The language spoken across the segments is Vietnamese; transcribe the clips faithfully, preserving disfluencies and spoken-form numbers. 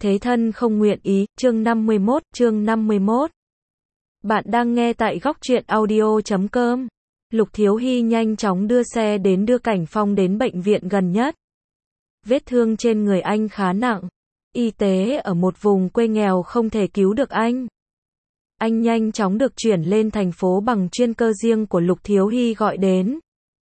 Thế thân không nguyện ý, chương năm mươi mốt, chương năm mươi mốt. Bạn đang nghe tại góc truyện audio chấm com. Lục Thiếu Hy nhanh chóng đưa xe đến đưa Cảnh Phong đến bệnh viện gần nhất. Vết thương trên người anh khá nặng. Y tế ở một vùng quê nghèo không thể cứu được anh. Anh nhanh chóng được chuyển lên thành phố bằng chuyên cơ riêng của Lục Thiếu Hy gọi đến.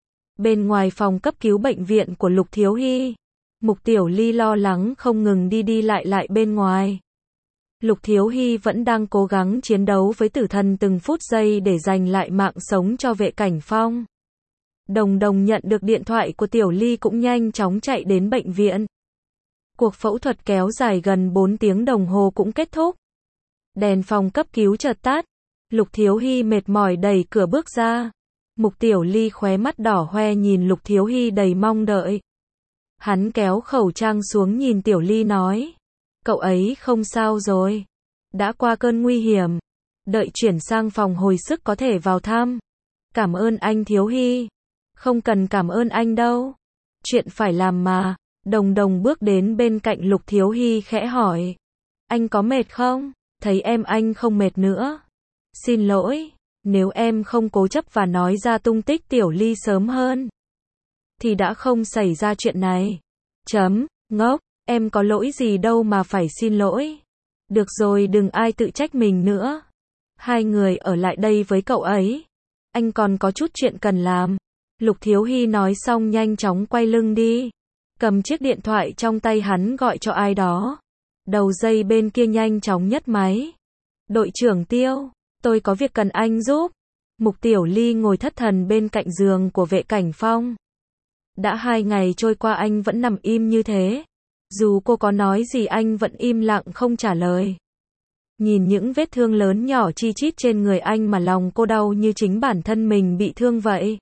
Bên ngoài phòng cấp cứu bệnh viện của Lục Thiếu Hy, Mục Tiểu Ly lo lắng không ngừng đi đi lại lại bên ngoài. Lục Thiếu Hy vẫn đang cố gắng chiến đấu với tử thần từng phút giây để giành lại mạng sống cho vệ Cảnh Phong. Đồng Đồng nhận được điện thoại của Tiểu Ly cũng nhanh chóng chạy đến bệnh viện. Cuộc phẫu thuật kéo dài gần bốn tiếng đồng hồ cũng kết thúc. Đèn phòng cấp cứu chợt tắt. Lục Thiếu Hy mệt mỏi đẩy cửa bước ra. Mục Tiểu Ly khóe mắt đỏ hoe nhìn Lục Thiếu Hy đầy mong đợi. Hắn kéo khẩu trang xuống nhìn Tiểu Ly nói. Cậu ấy không sao rồi. Đã qua cơn nguy hiểm. Đợi chuyển sang phòng hồi sức có thể vào thăm. Cảm ơn anh Thiếu Hy. Không cần cảm ơn anh đâu. Chuyện phải làm mà. Đồng Đồng bước đến bên cạnh Lục Thiếu Hy khẽ hỏi. Anh có mệt không? Thấy em anh không mệt nữa. Xin lỗi. Nếu em không cố chấp và nói ra tung tích Tiểu Ly sớm hơn, thì đã không xảy ra chuyện này. Chấm, ngốc, em có lỗi gì đâu mà phải xin lỗi. Được rồi, đừng ai tự trách mình nữa. Hai người ở lại đây với cậu ấy. Anh còn có chút chuyện cần làm. Lục Thiếu Hy nói xong nhanh chóng quay lưng đi. Cầm chiếc điện thoại trong tay hắn gọi cho ai đó. Đầu dây bên kia nhanh chóng nhấc máy. Đội trưởng Tiêu, tôi có việc cần anh giúp. Mục Tiểu Ly ngồi thất thần bên cạnh giường của vệ Cảnh Phong. Đã hai ngày trôi qua anh vẫn nằm im như thế. Dù cô có nói gì anh vẫn im lặng không trả lời. Nhìn những vết thương lớn nhỏ chi chít trên người anh mà lòng cô đau như chính bản thân mình bị thương vậy.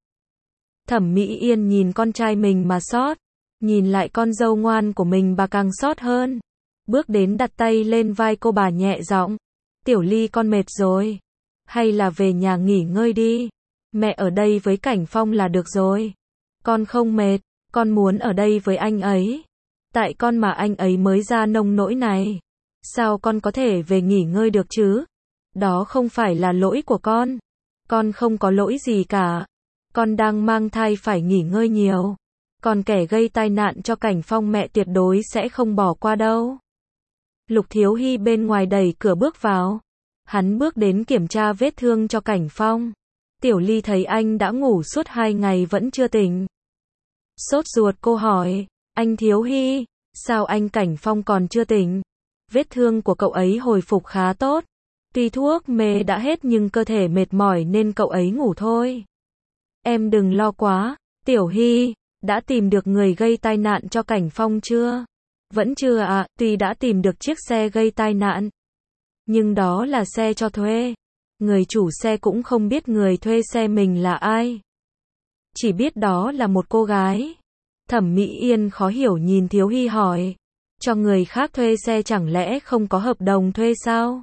Thẩm Mỹ Yên nhìn con trai mình mà xót. Nhìn lại con dâu ngoan của mình bà càng xót hơn. Bước đến đặt tay lên vai cô, bà nhẹ giọng. Tiểu Ly, con mệt rồi. Hay là về nhà nghỉ ngơi đi. Mẹ ở đây với Cảnh Phong là được rồi. Con không mệt, con muốn ở đây với anh ấy. Tại con mà anh ấy mới ra nông nỗi này. Sao con có thể về nghỉ ngơi được chứ? Đó không phải là lỗi của con. Con không có lỗi gì cả. Con đang mang thai phải nghỉ ngơi nhiều. Còn kẻ gây tai nạn cho Cảnh Phong mẹ tuyệt đối sẽ không bỏ qua đâu. Lục Thiếu Hy bên ngoài đẩy cửa bước vào. Hắn bước đến kiểm tra vết thương cho Cảnh Phong. Tiểu Ly thấy anh đã ngủ suốt hai ngày vẫn chưa tỉnh. Sốt ruột cô hỏi, anh Thiếu Hy, sao anh Cảnh Phong còn chưa tỉnh? Vết thương của cậu ấy hồi phục khá tốt. Tuy thuốc mê đã hết nhưng cơ thể mệt mỏi nên cậu ấy ngủ thôi. Em đừng lo quá, Tiểu Hy, đã tìm được người gây tai nạn cho Cảnh Phong chưa? Vẫn chưa ạ, à, tuy đã tìm được chiếc xe gây tai nạn. Nhưng đó là xe cho thuê. Người chủ xe cũng không biết người thuê xe mình là ai. Chỉ biết đó là một cô gái. Thẩm Mỹ Yên khó hiểu nhìn Thiếu Hy hỏi. Cho người khác thuê xe chẳng lẽ không có hợp đồng thuê sao?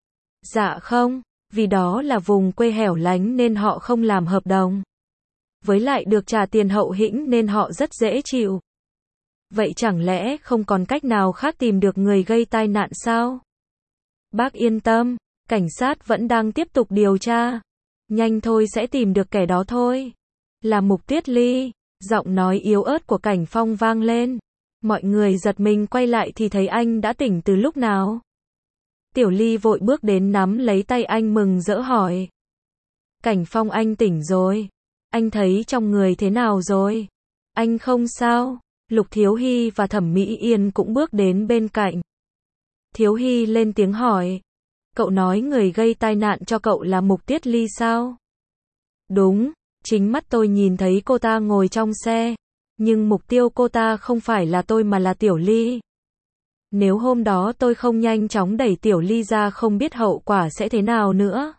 Dạ không, vì đó là vùng quê hẻo lánh nên họ không làm hợp đồng. Với lại được trả tiền hậu hĩnh nên họ rất dễ chịu. Vậy chẳng lẽ không còn cách nào khác tìm được người gây tai nạn sao? Bác yên tâm, cảnh sát vẫn đang tiếp tục điều tra. Nhanh thôi sẽ tìm được kẻ đó thôi. Là Mục Tuyết Ly, giọng nói yếu ớt của Cảnh Phong vang lên. Mọi người giật mình quay lại thì thấy anh đã tỉnh từ lúc nào. Tiểu Ly vội bước đến nắm lấy tay anh mừng rỡ hỏi. Cảnh Phong, anh tỉnh rồi. Anh thấy trong người thế nào rồi? Anh không sao. Lục Thiếu Hy và Thẩm Mỹ Yên cũng bước đến bên cạnh. Thiếu Hy lên tiếng hỏi. Cậu nói người gây tai nạn cho cậu là Mục Tuyết Ly sao? Đúng, chính mắt tôi nhìn thấy cô ta ngồi trong xe. Nhưng mục tiêu cô ta không phải là tôi mà là Tiểu Ly. Nếu hôm đó tôi không nhanh chóng đẩy Tiểu Ly ra không biết hậu quả sẽ thế nào nữa.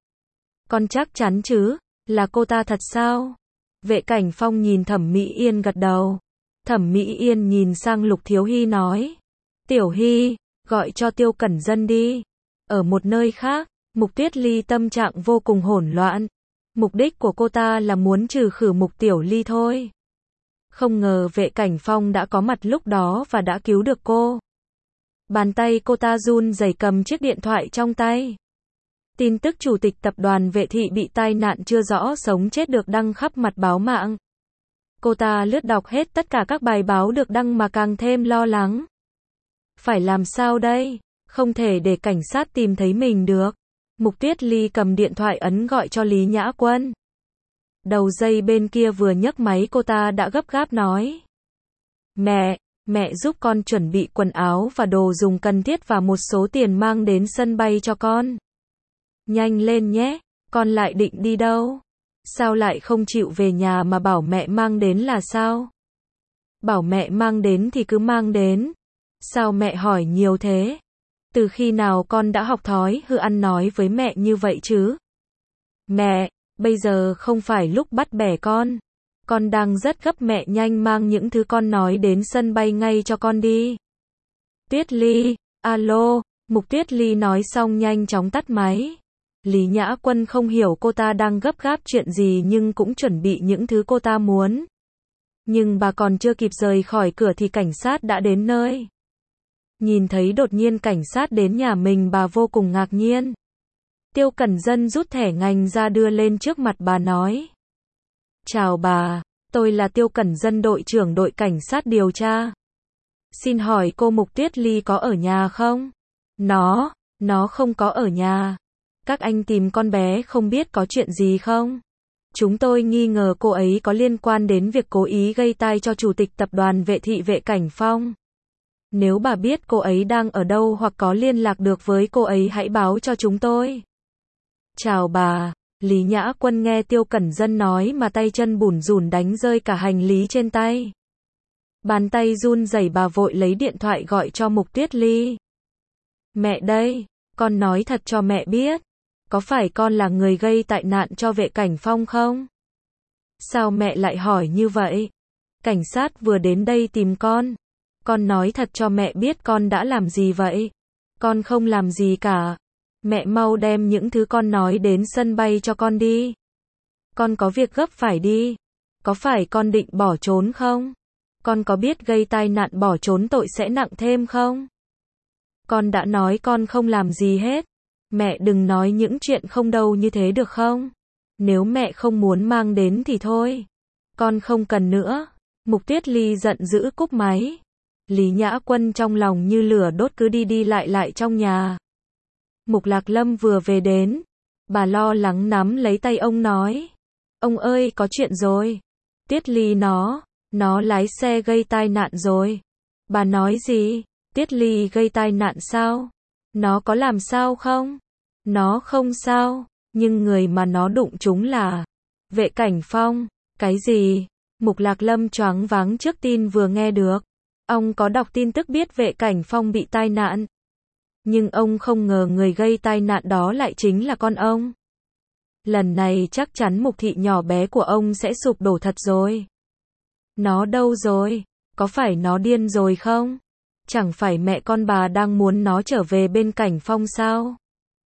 Con chắc chắn chứ, là cô ta thật sao? Vệ Cảnh Phong nhìn Thẩm Mỹ Yên gật đầu. Thẩm Mỹ Yên nhìn sang Lục Thiếu Hy nói. Tiểu Hy, gọi cho Tiêu Cẩn Dân đi. Ở một nơi khác, Mục Tuyết Ly tâm trạng vô cùng hỗn loạn. Mục đích của cô ta là muốn trừ khử Mục Tiểu Ly thôi. Không ngờ vệ Cảnh Phong đã có mặt lúc đó và đã cứu được cô. Bàn tay cô ta run rẩy cầm chiếc điện thoại trong tay. Tin tức chủ tịch tập đoàn Vệ Thị bị tai nạn chưa rõ sống chết được đăng khắp mặt báo mạng. Cô ta lướt đọc hết tất cả các bài báo được đăng mà càng thêm lo lắng. Phải làm sao đây? Không thể để cảnh sát tìm thấy mình được. Mục Tuyết Ly cầm điện thoại ấn gọi cho Lý Nhã Quân. Đầu dây bên kia vừa nhấc máy cô ta đã gấp gáp nói. Mẹ, mẹ giúp con chuẩn bị quần áo và đồ dùng cần thiết và một số tiền mang đến sân bay cho con. Nhanh lên nhé, con lại định đi đâu? Sao lại không chịu về nhà mà bảo mẹ mang đến là sao? Bảo mẹ mang đến thì cứ mang đến. Sao mẹ hỏi nhiều thế? Từ khi nào con đã học thói hư ăn nói với mẹ như vậy chứ? Mẹ, bây giờ không phải lúc bắt bẻ con. Con đang rất gấp, mẹ nhanh mang những thứ con nói đến sân bay ngay cho con đi. Tuyết Ly, alo, Mục Tuyết Ly nói xong nhanh chóng tắt máy. Lý Nhã Quân không hiểu cô ta đang gấp gáp chuyện gì nhưng cũng chuẩn bị những thứ cô ta muốn. Nhưng bà còn chưa kịp rời khỏi cửa thì cảnh sát đã đến nơi. Nhìn thấy đột nhiên cảnh sát đến nhà mình, bà vô cùng ngạc nhiên. Tiêu Cẩn Dân rút thẻ ngành ra đưa lên trước mặt bà nói. Chào bà, tôi là Tiêu Cẩn Dân, đội trưởng đội cảnh sát điều tra. Xin hỏi cô Mục Tuyết Ly có ở nhà không? Nó, nó không có ở nhà. Các anh tìm con bé không biết có chuyện gì không? Chúng tôi nghi ngờ cô ấy có liên quan đến việc cố ý gây tai cho chủ tịch tập đoàn Vệ Thị Vệ Cảnh Phong. Nếu bà biết cô ấy đang ở đâu hoặc có liên lạc được với cô ấy hãy báo cho chúng tôi. Chào bà, Lý Nhã Quân nghe Tiêu Cẩn Dân nói mà tay chân bủn rủn đánh rơi cả hành lý trên tay. Bàn tay run rẩy bà vội lấy điện thoại gọi cho Mục Tuyết Ly. Mẹ đây, con nói thật cho mẹ biết. Có phải con là người gây tai nạn cho Vệ Cảnh Phong không? Sao mẹ lại hỏi như vậy? Cảnh sát vừa đến đây tìm con. Con nói thật cho mẹ biết con đã làm gì vậy? Con không làm gì cả. Mẹ mau đem những thứ con nói đến sân bay cho con đi. Con có việc gấp phải đi. Có phải con định bỏ trốn không? Con có biết gây tai nạn bỏ trốn tội sẽ nặng thêm không? Con đã nói con không làm gì hết. Mẹ đừng nói những chuyện không đâu như thế được không? Nếu mẹ không muốn mang đến thì thôi. Con không cần nữa. Mục Tuyết Ly giận dữ cúp máy. Lý Nhã Quân trong lòng như lửa đốt cứ đi đi lại lại trong nhà. Mục Lạc Lâm vừa về đến. Bà lo lắng nắm lấy tay ông nói. Ông ơi, có chuyện rồi. Tuyết Ly nó, nó lái xe gây tai nạn rồi. Bà nói gì? Tuyết Ly gây tai nạn sao? Nó có làm sao không? Nó không sao, nhưng người mà nó đụng trúng là Vệ Cảnh Phong. Cái gì? Mục Lạc Lâm choáng váng trước tin vừa nghe được. Ông có đọc tin tức biết Vệ Cảnh Phong bị tai nạn. Nhưng ông không ngờ người gây tai nạn đó lại chính là con ông. Lần này chắc chắn Mục thị nhỏ bé của ông sẽ sụp đổ thật rồi. Nó đâu rồi? Có phải nó điên rồi không? Chẳng phải mẹ con bà đang muốn nó trở về bên Cảnh Phong sao?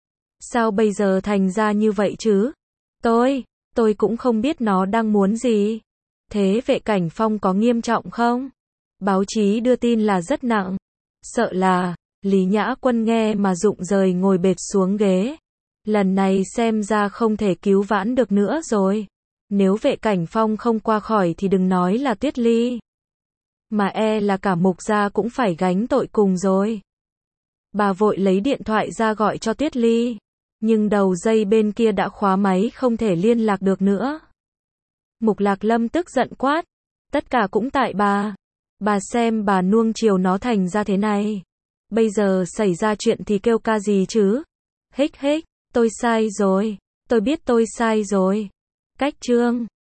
Sao bây giờ thành ra như vậy chứ? Tôi, tôi cũng không biết nó đang muốn gì. Thế Vệ Cảnh Phong có nghiêm trọng không? Báo chí đưa tin là rất nặng. Sợ là, Lý Nhã Quân nghe mà rụng rời ngồi bệt xuống ghế. Lần này xem ra không thể cứu vãn được nữa rồi. Nếu Vệ Cảnh Phong không qua khỏi thì đừng nói là Tuyết Ly. Mà e là cả Mục gia cũng phải gánh tội cùng rồi. Bà vội lấy điện thoại ra gọi cho Tuyết Ly. Nhưng đầu dây bên kia đã khóa máy không thể liên lạc được nữa. Mục Lạc Lâm tức giận quát. Tất cả cũng tại bà. Bà xem bà nuông chiều nó thành ra thế này. Bây giờ xảy ra chuyện thì kêu ca gì chứ? Hích hích, tôi sai rồi. Tôi biết tôi sai rồi. Cách chương